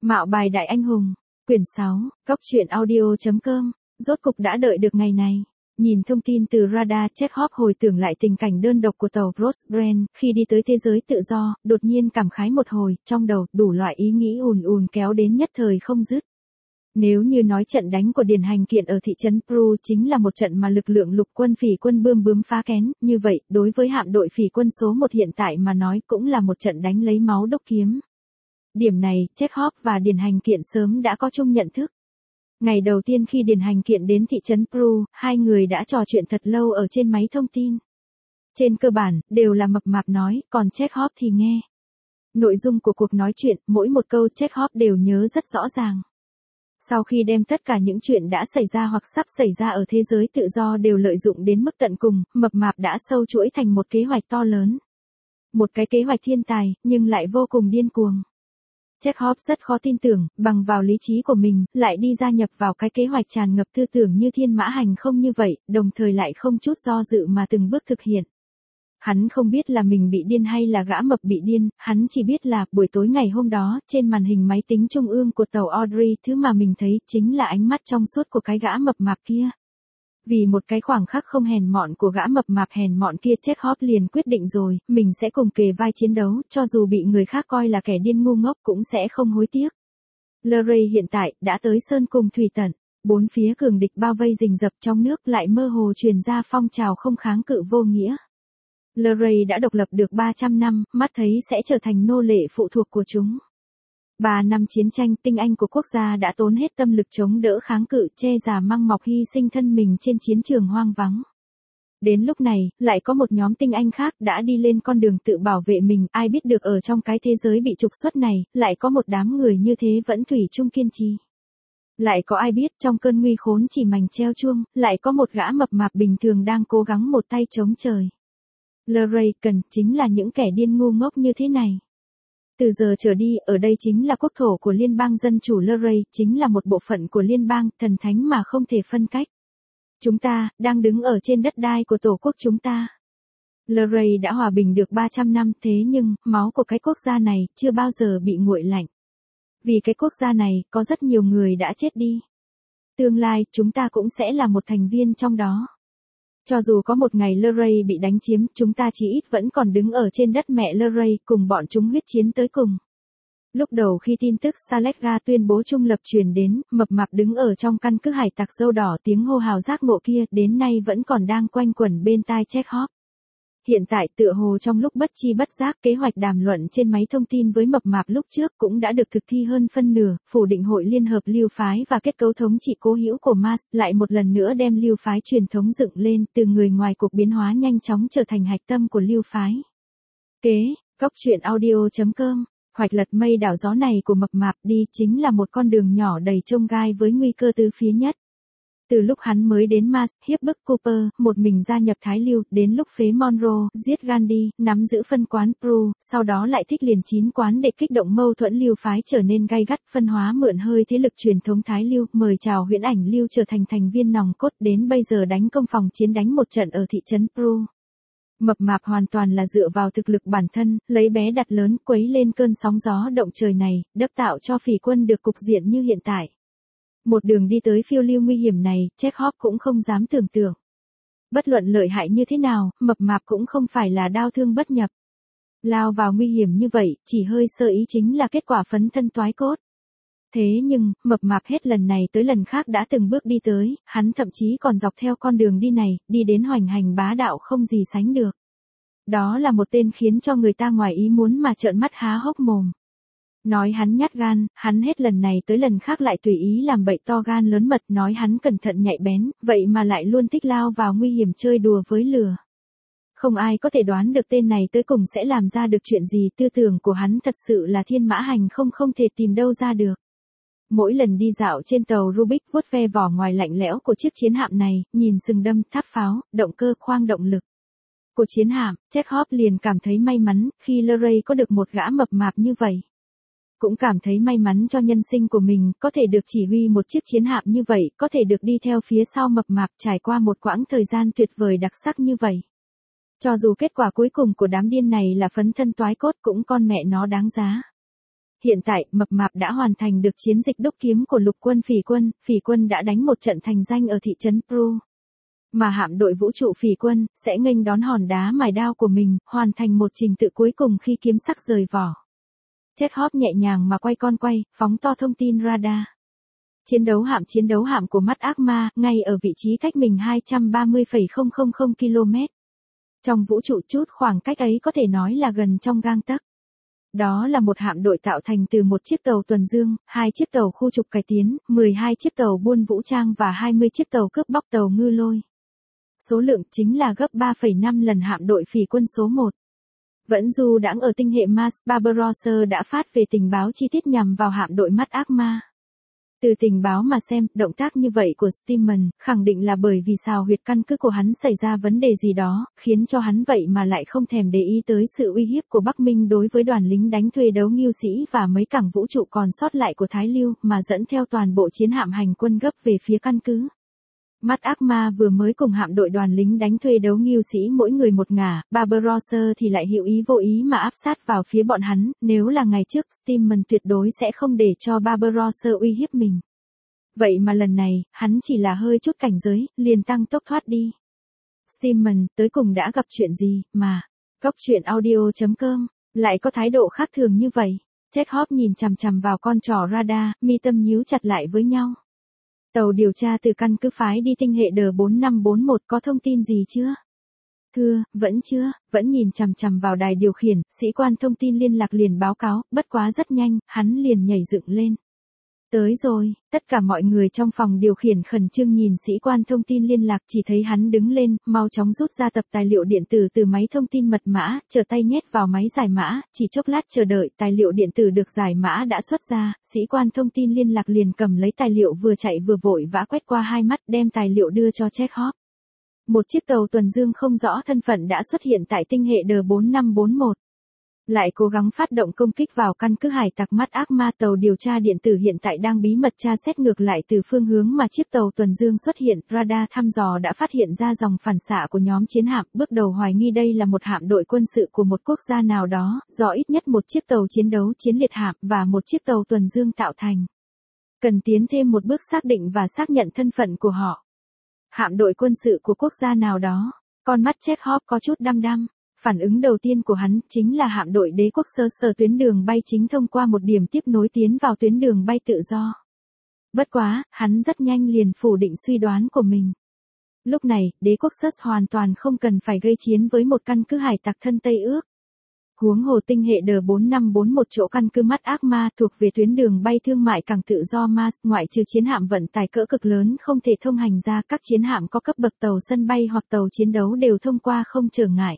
Mạo bài đại anh hùng, quyển 6, Cóc truyện audio.com, rốt cục đã đợi được ngày này. Nhìn thông tin từ radar, Chekhov hồi tưởng lại tình cảnh đơn độc của tàu Prosperence khi đi tới thế giới tự do, đột nhiên cảm khái một hồi, trong đầu đủ loại ý nghĩ ùn ùn kéo đến nhất thời không dứt. Nếu như nói trận đánh của Điền Hành Kiện ở thị trấn Pru chính là một trận mà lực lượng lục quân phỉ quân bướm phá kén, như vậy, đối với hạm đội phỉ quân số 1 hiện tại mà nói cũng là một trận đánh lấy máu đốc kiếm. Điểm này, Chekhov và Điền Hành Kiện sớm đã có chung nhận thức. Ngày đầu tiên khi Điền Hành Kiện đến thị trấn Pru, hai người đã trò chuyện thật lâu ở trên máy thông tin. Trên cơ bản, đều là mập mạp nói, còn Chekhov thì nghe. Nội dung của cuộc nói chuyện, mỗi một câu Chekhov đều nhớ rất rõ ràng. Sau khi đem tất cả những chuyện đã xảy ra hoặc sắp xảy ra ở thế giới tự do đều lợi dụng đến mức tận cùng, mập mạp đã sâu chuỗi thành một kế hoạch to lớn. Một cái kế hoạch thiên tài, nhưng lại vô cùng điên cuồng. Chekhov rất khó tin tưởng, bằng vào lý trí của mình, lại đi gia nhập vào cái kế hoạch tràn ngập tư tưởng như thiên mã hành không như vậy, đồng thời lại không chút do dự mà từng bước thực hiện. Hắn không biết là mình bị điên hay là gã mập bị điên, hắn chỉ biết là buổi tối ngày hôm đó, trên màn hình máy tính trung ương của tàu Audrey, thứ mà mình thấy chính là ánh mắt trong suốt của cái gã mập mạp kia. Vì một cái khoảng khắc không hèn mọn của gã mập mạp hèn mọn kia, Chekhov liền quyết định rồi, mình sẽ cùng kề vai chiến đấu, cho dù bị người khác coi là kẻ điên ngu ngốc cũng sẽ không hối tiếc. Luray hiện tại đã tới sơn cùng thủy tận, bốn phía cường địch bao vây rình rập, trong nước lại mơ hồ truyền ra phong trào không kháng cự vô nghĩa. Luray đã độc lập được 300 năm, mắt thấy sẽ trở thành nô lệ phụ thuộc của chúng. 3 năm chiến tranh, tinh anh của quốc gia đã tốn hết tâm lực chống đỡ kháng cự, che già măng mọc hy sinh thân mình trên chiến trường hoang vắng. Đến lúc này, lại có một nhóm tinh anh khác đã đi lên con đường tự bảo vệ mình, ai biết được ở trong cái thế giới bị trục xuất này, lại có một đám người như thế vẫn thủy chung kiên trì. Lại có ai biết trong cơn nguy khốn chỉ mảnh treo chuông, lại có một gã mập mạp bình thường đang cố gắng một tay chống trời. Luray cần chính là những kẻ điên ngu ngốc như thế này. Từ giờ trở đi, ở đây chính là quốc thổ của Liên bang Dân chủ Luray, chính là một bộ phận của liên bang, thần thánh mà không thể phân cách. Chúng ta, đang đứng ở trên đất đai của tổ quốc chúng ta. Luray đã hòa bình được 300 năm, thế nhưng, máu của cái quốc gia này, chưa bao giờ bị nguội lạnh. Vì cái quốc gia này, có rất nhiều người đã chết đi. Tương lai, chúng ta cũng sẽ là một thành viên trong đó. Cho dù có một ngày Luray bị đánh chiếm, chúng ta chỉ ít vẫn còn đứng ở trên đất mẹ Luray, cùng bọn chúng huyết chiến tới cùng. Lúc đầu khi tin tức Saletga tuyên bố trung lập truyền đến, mập mạp đứng ở trong căn cứ hải tặc dâu đỏ, tiếng hô hào giác ngộ kia, đến nay vẫn còn đang quanh quẩn bên tai Chekhov. Hiện tại tựa hồ trong lúc bất chi bất giác, kế hoạch đàm luận trên máy thông tin với mập mạp lúc trước cũng đã được thực thi hơn phân nửa, phủ định hội liên hợp lưu phái và kết cấu thống trị cố hữu của Mars, lại một lần nữa đem lưu phái truyền thống dựng lên, từ người ngoài cuộc biến hóa nhanh chóng trở thành hạch tâm của lưu phái. Cóc truyện audio.com, hoạch lật mây đảo gió này của mập mạp đi chính là một con đường nhỏ đầy chông gai với nguy cơ từ phía nhất. Từ lúc hắn mới đến Mars, hiếp bức Cooper, một mình gia nhập Thái Lưu, đến lúc phế Monroe, giết Gandhi, nắm giữ phân quán Pru, sau đó lại thích liền 9 quán để kích động mâu thuẫn lưu phái trở nên gay gắt, phân hóa mượn hơi thế lực truyền thống Thái Lưu, mời chào Huyễn Ảnh Lưu trở thành thành viên nòng cốt, đến bây giờ đánh công phòng chiến đánh một trận ở thị trấn Pru. Mập mạp hoàn toàn là dựa vào thực lực bản thân, lấy bé đặt lớn, quấy lên cơn sóng gió động trời này, đắp tạo cho phỉ quân được cục diện như hiện tại. Một đường đi tới phiêu lưu nguy hiểm này, Chekhov cũng không dám tưởng tượng. Bất luận lợi hại như thế nào, mập mạp cũng không phải là đao thương bất nhập. Lao vào nguy hiểm như vậy, chỉ hơi sơ ý chính là kết quả phấn thân toái cốt. Thế nhưng, mập mạp hết lần này tới lần khác đã từng bước đi tới, hắn thậm chí còn dọc theo con đường đi này, đi đến hoành hành bá đạo không gì sánh được. Đó là một tên khiến cho người ta ngoài ý muốn mà trợn mắt há hốc mồm. Nói hắn nhát gan, hắn hết lần này tới lần khác lại tùy ý làm bậy to gan lớn mật, nói hắn cẩn thận nhạy bén, vậy mà lại luôn thích lao vào nguy hiểm chơi đùa với lửa. Không ai có thể đoán được tên này tới cùng sẽ làm ra được chuyện gì, tư tưởng của hắn thật sự là thiên mã hành không thể tìm đâu ra được. Mỗi lần đi dạo trên tàu Rubik, vuốt ve vỏ ngoài lạnh lẽo của chiếc chiến hạm này, nhìn sừng đâm, tháp pháo, động cơ, khoang động lực của chiến hạm, Chekhov liền cảm thấy may mắn khi Luray có được một gã mập mạp như vậy. Cũng cảm thấy may mắn cho nhân sinh của mình, có thể được chỉ huy một chiếc chiến hạm như vậy, có thể được đi theo phía sau mập mạp trải qua một quãng thời gian tuyệt vời đặc sắc như vậy. Cho dù kết quả cuối cùng của đám điên này là phấn thân toái cốt cũng con mẹ nó đáng giá. Hiện tại, mập mạp đã hoàn thành được chiến dịch đúc kiếm của lục quân phỉ quân đã đánh một trận thành danh ở thị trấn Pru. Mà hạm đội vũ trụ phỉ quân, sẽ nghênh đón hòn đá mài đao của mình, hoàn thành một trình tự cuối cùng khi kiếm sắc rời vỏ. Chekhov nhẹ nhàng mà quay con quay, phóng to thông tin radar. Chiến đấu hạm của mắt ác ma, ngay ở vị trí cách mình 230,000 km. Trong vũ trụ chút khoảng cách ấy có thể nói là gần trong gang tấc. Đó là một hạm đội tạo thành từ một chiếc tàu tuần dương, 2 chiếc tàu khu trục cải tiến, 12 chiếc tàu buôn vũ trang và 20 chiếc tàu cướp bóc tàu ngư lôi. Số lượng chính là gấp 3,5 lần hạm đội phỉ quân số 1. Vẫn du đãng ở tinh hệ Mars, Barbarossa đã phát về tình báo chi tiết nhằm vào hạm đội mắt ác ma. Từ tình báo mà xem, động tác như vậy của Steeman, khẳng định là bởi vì sao huyệt căn cứ của hắn xảy ra vấn đề gì đó, khiến cho hắn vậy mà lại không thèm để ý tới sự uy hiếp của Bắc Minh đối với đoàn lính đánh thuê đấu Ngưu Sĩ và mấy cảng vũ trụ còn sót lại của Thái Lưu, mà dẫn theo toàn bộ chiến hạm hành quân gấp về phía căn cứ. Mắt ác ma vừa mới cùng hạm đội đoàn lính đánh thuê đấu Ngưu Sĩ mỗi người một ngả, Barbarossa thì lại hữu ý vô ý mà áp sát vào phía bọn hắn, nếu là ngày trước Steeman tuyệt đối sẽ không để cho Barbarossa uy hiếp mình. Vậy mà lần này, hắn chỉ là hơi chút cảnh giới, liền tăng tốc thoát đi. Steeman, tới cùng đã gặp chuyện gì, mà, Coctruyện.audio.com, lại có thái độ khác thường như vậy. Chekhov nhìn chằm chằm vào con trỏ radar, mi tâm nhíu chặt lại với nhau. Tàu điều tra từ căn cứ phái đi tinh hệ D4541 có thông tin gì chưa? Thưa, vẫn chưa, vẫn nhìn chằm chằm vào đài điều khiển, sĩ quan thông tin liên lạc liền báo cáo, bất quá rất nhanh, hắn liền nhảy dựng lên. Tới rồi, tất cả mọi người trong phòng điều khiển khẩn trương nhìn sĩ quan thông tin liên lạc, chỉ thấy hắn đứng lên, mau chóng rút ra tập tài liệu điện tử từ máy thông tin mật mã, chờ tay nhét vào máy giải mã, chỉ chốc lát chờ đợi, tài liệu điện tử được giải mã đã xuất ra, sĩ quan thông tin liên lạc liền cầm lấy tài liệu vừa chạy vừa vội vã quét qua hai mắt, đem tài liệu đưa cho Chekhov. Một chiếc tàu tuần dương không rõ thân phận đã xuất hiện tại tinh hệ D4541. Lại cố gắng phát động công kích vào căn cứ hải tặc mắt ác ma. Tàu điều tra điện tử hiện tại đang bí mật tra xét ngược lại từ phương hướng mà chiếc tàu tuần dương xuất hiện. Radar thăm dò đã phát hiện ra dòng phản xạ của nhóm chiến hạm, bước đầu hoài nghi đây là một hạm đội quân sự của một quốc gia nào đó, do ít nhất một chiếc tàu chiến đấu chiến liệt hạm và một chiếc tàu tuần dương tạo thành. Cần tiến thêm một bước xác định và xác nhận thân phận của họ. Hạm đội quân sự của quốc gia nào đó. Con mắt Chekhov có chút đăm đăm. Phản ứng đầu tiên của hắn chính là hạm đội đế quốc sơ tuyến đường bay chính thông qua một điểm tiếp nối tiến vào tuyến đường bay tự do. Bất quá, hắn rất nhanh liền phủ định suy đoán của mình. Lúc này, đế quốc hoàn toàn không cần phải gây chiến với một căn cứ hải tặc thân Tây ước. Huống hồ tinh hệ D4541 chỗ căn cứ mắt ác ma thuộc về tuyến đường bay thương mại cảng tự do Mars, ngoại trừ chiến hạm vận tải cỡ cực lớn không thể thông hành ra, các chiến hạm có cấp bậc tàu sân bay hoặc tàu chiến đấu đều thông qua không trở ngại.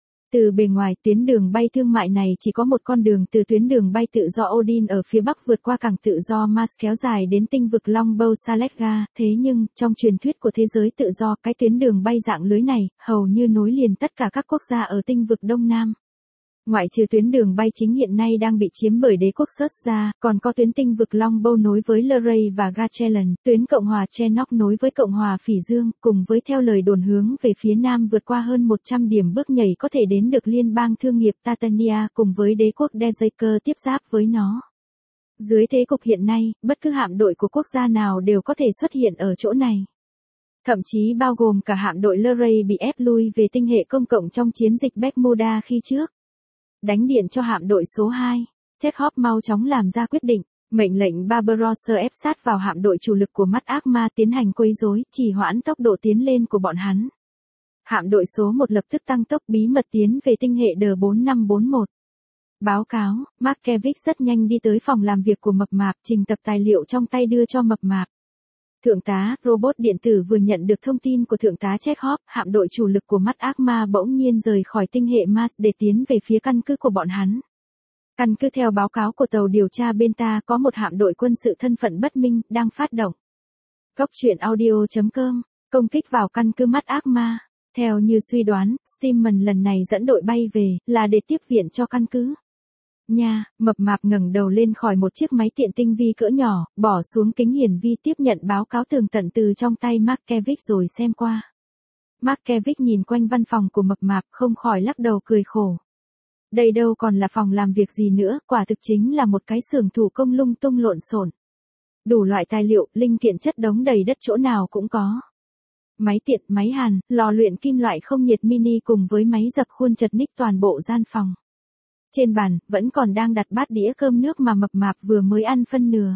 Từ bề ngoài, tuyến đường bay thương mại này chỉ có một con đường từ tuyến đường bay tự do Odin ở phía bắc vượt qua cảng tự do Mars kéo dài đến tinh vực Longbow Saletga, thế nhưng, trong truyền thuyết của thế giới tự do, cái tuyến đường bay dạng lưới này, hầu như nối liền tất cả các quốc gia ở tinh vực Đông Nam. Ngoại trừ tuyến đường bay chính hiện nay đang bị chiếm bởi đế quốc ra, còn có tuyến tinh vực Longbow nối với Luray và Gachelan, tuyến Cộng hòa Chenock nối với Cộng hòa Phỉ Dương, cùng với theo lời đồn hướng về phía nam vượt qua hơn 100 điểm bước nhảy có thể đến được liên bang thương nghiệp Tatania cùng với đế quốc Dejaker tiếp giáp với nó. Dưới thế cục hiện nay, bất cứ hạm đội của quốc gia nào đều có thể xuất hiện ở chỗ này. Thậm chí bao gồm cả hạm đội Luray bị ép lui về tinh hệ công cộng trong chiến dịch Bermuda khi trước. Đánh điện cho hạm đội số 2. Chekhov mau chóng làm ra quyết định, mệnh lệnh Barbarossa ép sát vào hạm đội chủ lực của mắt ác ma tiến hành quấy rối, trì hoãn tốc độ tiến lên của bọn hắn. Hạm đội số 1 lập tức tăng tốc bí mật tiến về tinh hệ D4541. Báo cáo, Markevich rất nhanh đi tới phòng làm việc của Mập Mạp, trình tập tài liệu trong tay đưa cho Mập Mạp. Thượng tá, robot điện tử vừa nhận được thông tin của Thượng tá Chekhov, hạm đội chủ lực của mắt ác ma bỗng nhiên rời khỏi tinh hệ Mars để tiến về phía căn cứ của bọn hắn. Căn cứ theo báo cáo của tàu điều tra bên ta có một hạm đội quân sự thân phận bất minh, đang phát động. Coctruyện.audio.com, công kích vào căn cứ mắt ác ma. Theo như suy đoán, Steeman lần này dẫn đội bay về, là để tiếp viện cho căn cứ. Nha, Mập Mạp ngẩng đầu lên khỏi một chiếc máy tiện tinh vi cỡ nhỏ, bỏ xuống kính hiển vi tiếp nhận báo cáo tường tận từ trong tay Markevich rồi xem qua. Markevich nhìn quanh văn phòng của Mập Mạp không khỏi lắc đầu cười khổ. Đây đâu còn là phòng làm việc gì nữa, quả thực chính là một cái xưởng thủ công lung tung lộn xộn. Đủ loại tài liệu, linh kiện chất đống đầy đất chỗ nào cũng có. Máy tiện, máy hàn, lò luyện kim loại không nhiệt mini cùng với máy dập khuôn chật ních toàn bộ gian phòng. Trên bàn, vẫn còn đang đặt bát đĩa cơm nước mà mập mạp vừa mới ăn phân nửa.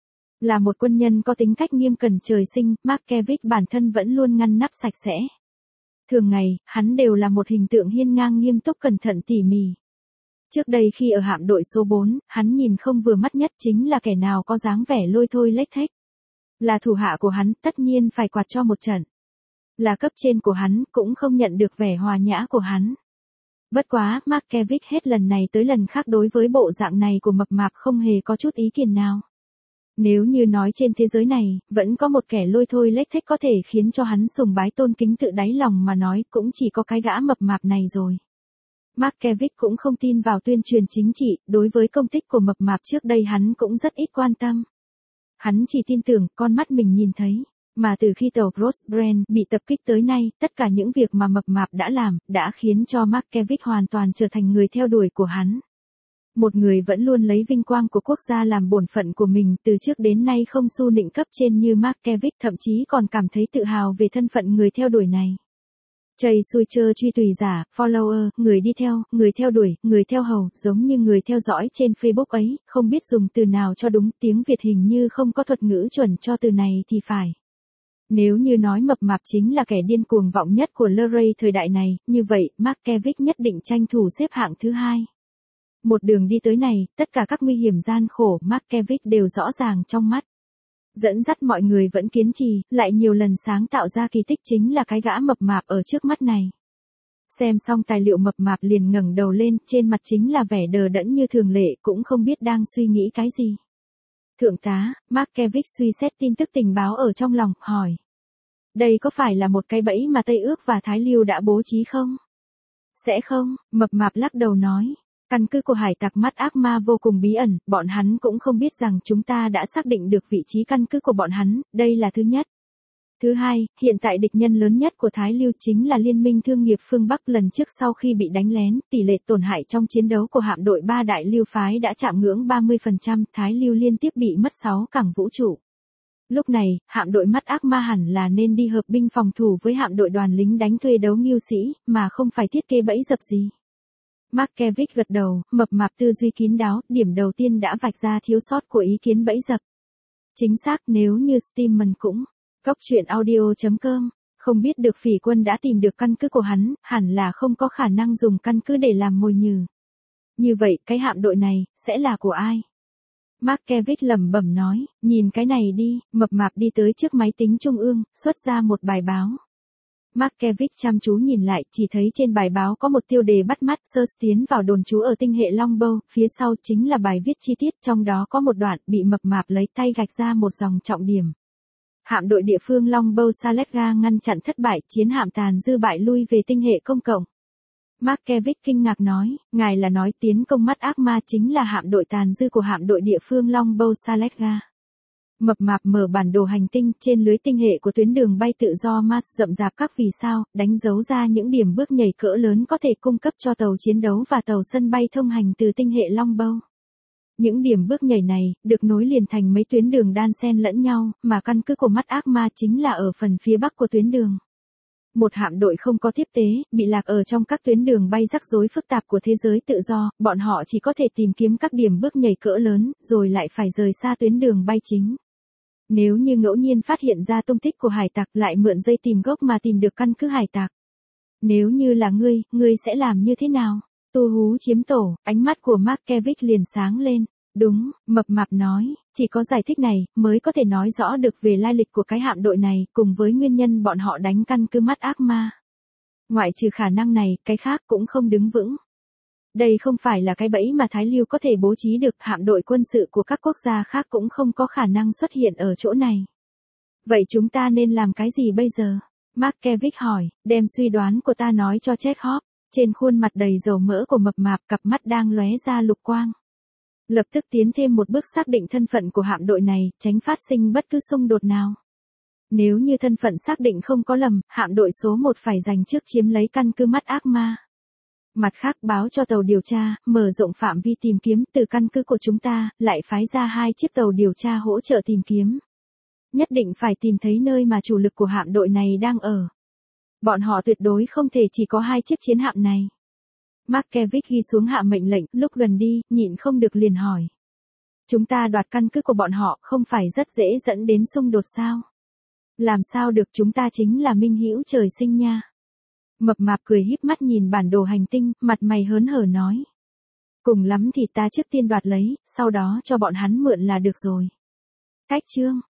Là một quân nhân có tính cách nghiêm cẩn trời sinh, Markevich bản thân vẫn luôn ngăn nắp sạch sẽ. Thường ngày, hắn đều là một hình tượng hiên ngang nghiêm túc cẩn thận tỉ mỉ. Trước đây khi ở hạm đội số 4, hắn nhìn không vừa mắt nhất chính là kẻ nào có dáng vẻ lôi thôi lếch thếch. Là thủ hạ của hắn, tất nhiên phải quạt cho một trận. Là cấp trên của hắn, cũng không nhận được vẻ hòa nhã của hắn. Bất quá, Markevich hết lần này tới lần khác đối với bộ dạng này của mập mạp không hề có chút ý kiến nào. Nếu như nói trên thế giới này, vẫn có một kẻ lôi thôi lếch thếch có thể khiến cho hắn sùng bái tôn kính tự đáy lòng mà nói, cũng chỉ có cái gã mập mạp này rồi. Markevich cũng không tin vào tuyên truyền chính trị, đối với công tích của mập mạp trước đây hắn cũng rất ít quan tâm. Hắn chỉ tin tưởng con mắt mình nhìn thấy, mà từ khi tàu Rosbrand bị tập kích tới nay, tất cả những việc mà mập mạp đã làm, đã khiến cho Markevich hoàn toàn trở thành người theo đuổi của hắn. Một người vẫn luôn lấy vinh quang của quốc gia làm bổn phận của mình, từ trước đến nay không xu nịnh cấp trên như Markevich, thậm chí còn cảm thấy tự hào về thân phận người theo đuổi này. Chây xuôi chơ truy tùy giả, follower, người đi theo, người theo đuổi, người theo hầu, giống như người theo dõi trên Facebook ấy, không biết dùng từ nào cho đúng, tiếng Việt hình như không có thuật ngữ chuẩn cho từ này thì phải. Nếu như nói mập mạp chính là kẻ điên cuồng vọng nhất của Luray thời đại này, như vậy, Markevich nhất định tranh thủ xếp hạng thứ hai. Một đường đi tới này, tất cả các nguy hiểm gian khổ Markevich đều rõ ràng trong mắt. Dẫn dắt mọi người vẫn kiên trì, lại nhiều lần sáng tạo ra kỳ tích chính là cái gã mập mạp ở trước mắt này. Xem xong tài liệu mập mạp liền ngẩng đầu lên, trên mặt chính là vẻ đờ đẫn như thường lệ, cũng không biết đang suy nghĩ cái gì. Thượng tá, Markevich suy xét tin tức tình báo ở trong lòng, hỏi. Đây có phải là một cái bẫy mà Tây Ước và Thái Liêu đã bố trí không? Sẽ không, mập mạp lắc đầu nói. Căn cứ của hải tặc mắt ác ma vô cùng bí ẩn, bọn hắn cũng không biết rằng chúng ta đã xác định được vị trí căn cứ của bọn hắn, đây là thứ nhất. Thứ hai, hiện tại địch nhân lớn nhất của Thái Liêu chính là Liên minh Thương nghiệp phương Bắc. Lần trước sau khi bị đánh lén, tỷ lệ tổn hại trong chiến đấu của hạm đội 3 đại Liêu phái đã chạm ngưỡng 30%, Thái Liêu liên tiếp bị mất 6 cảng vũ trụ. Lúc này, hạm đội mắt ác ma hẳn là nên đi hợp binh phòng thủ với hạm đội đoàn lính đánh thuê đấu Nghiêu sĩ, mà không phải thiết kế bẫy dập gì. Markevich gật đầu, mập mạp tư duy kín đáo, điểm đầu tiên đã vạch ra thiếu sót của ý kiến bẫy dập. Chính xác, nếu như Steamman cũng, Cóc truyện audio.com, không biết được phỉ quân đã tìm được căn cứ của hắn, hẳn là không có khả năng dùng căn cứ để làm mồi nhử. Như vậy, cái hạm đội này, sẽ là của ai? Markevich lẩm bẩm nói, nhìn cái này đi, mập mạp đi tới trước máy tính trung ương, xuất ra một bài báo. Markevich chăm chú nhìn lại, chỉ thấy trên bài báo có một tiêu đề bắt mắt, Search tiến vào đồn trú ở tinh hệ Longbow, phía sau chính là bài viết chi tiết, trong đó có một đoạn bị mập mạp lấy tay gạch ra một dòng trọng điểm. Hạm đội địa phương Longbow Saletga ngăn chặn thất bại, chiến hạm tàn dư bại lui về tinh hệ công cộng. Markevich kinh ngạc nói, ngài là nói tiến công mắt ác ma chính là hạm đội tàn dư của hạm đội địa phương Longbow Saletga. Mập mạp mở bản đồ hành tinh, trên lưới tinh hệ của tuyến đường bay tự do Mars rậm rạp các vì sao, đánh dấu ra những điểm bước nhảy cỡ lớn có thể cung cấp cho tàu chiến đấu và tàu sân bay thông hành từ tinh hệ Longbow. Những điểm bước nhảy này, được nối liền thành mấy tuyến đường đan xen lẫn nhau, mà căn cứ của mắt ác ma chính là ở phần phía bắc của tuyến đường. Một hạm đội không có tiếp tế, bị lạc ở trong các tuyến đường bay rắc rối phức tạp của thế giới tự do, bọn họ chỉ có thể tìm kiếm các điểm bước nhảy cỡ lớn, rồi lại phải rời xa tuyến đường bay chính. Nếu như ngẫu nhiên phát hiện ra tung tích của hải tặc, lại mượn dây tìm gốc mà tìm được căn cứ hải tặc. Nếu như là ngươi sẽ làm như thế nào? Tu hú chiếm tổ, ánh mắt của Markevich liền sáng lên. Đúng, mập mạp nói, chỉ có giải thích này, mới có thể nói rõ được về lai lịch của cái hạm đội này, cùng với nguyên nhân bọn họ đánh căn cứ mắt ác ma. Ngoại trừ khả năng này, cái khác cũng không đứng vững. Đây không phải là cái bẫy mà Thái Liêu có thể bố trí được, hạm đội quân sự của các quốc gia khác cũng không có khả năng xuất hiện ở chỗ này. Vậy chúng ta nên làm cái gì bây giờ? Markevich hỏi, đem suy đoán của ta nói cho Chekhov. Trên khuôn mặt đầy dầu mỡ của mập mạp, cặp mắt đang lóe ra lục quang. Lập tức tiến thêm một bước xác định thân phận của hạm đội này, tránh phát sinh bất cứ xung đột nào. Nếu như thân phận xác định không có lầm, hạm đội số 1 phải giành trước chiếm lấy căn cứ mắt ác ma. Mặt khác báo cho tàu điều tra, mở rộng phạm vi tìm kiếm từ căn cứ của chúng ta, lại phái ra 2 chiếc tàu điều tra hỗ trợ tìm kiếm. Nhất định phải tìm thấy nơi mà chủ lực của hạm đội này đang ở. Bọn họ tuyệt đối không thể chỉ có 2 chiếc chiến hạm này. Markevich ghi xuống hạ mệnh lệnh, lúc gần đi, nhịn không được liền hỏi. Chúng ta đoạt căn cứ của bọn họ không phải rất dễ dẫn đến xung đột sao? Làm sao được, chúng ta chính là minh hữu trời sinh nha. Mập mạp cười híp mắt nhìn bản đồ hành tinh, mặt mày hớn hở nói. Cùng lắm thì ta trước tiên đoạt lấy, sau đó cho bọn hắn mượn là được rồi. Cách chương.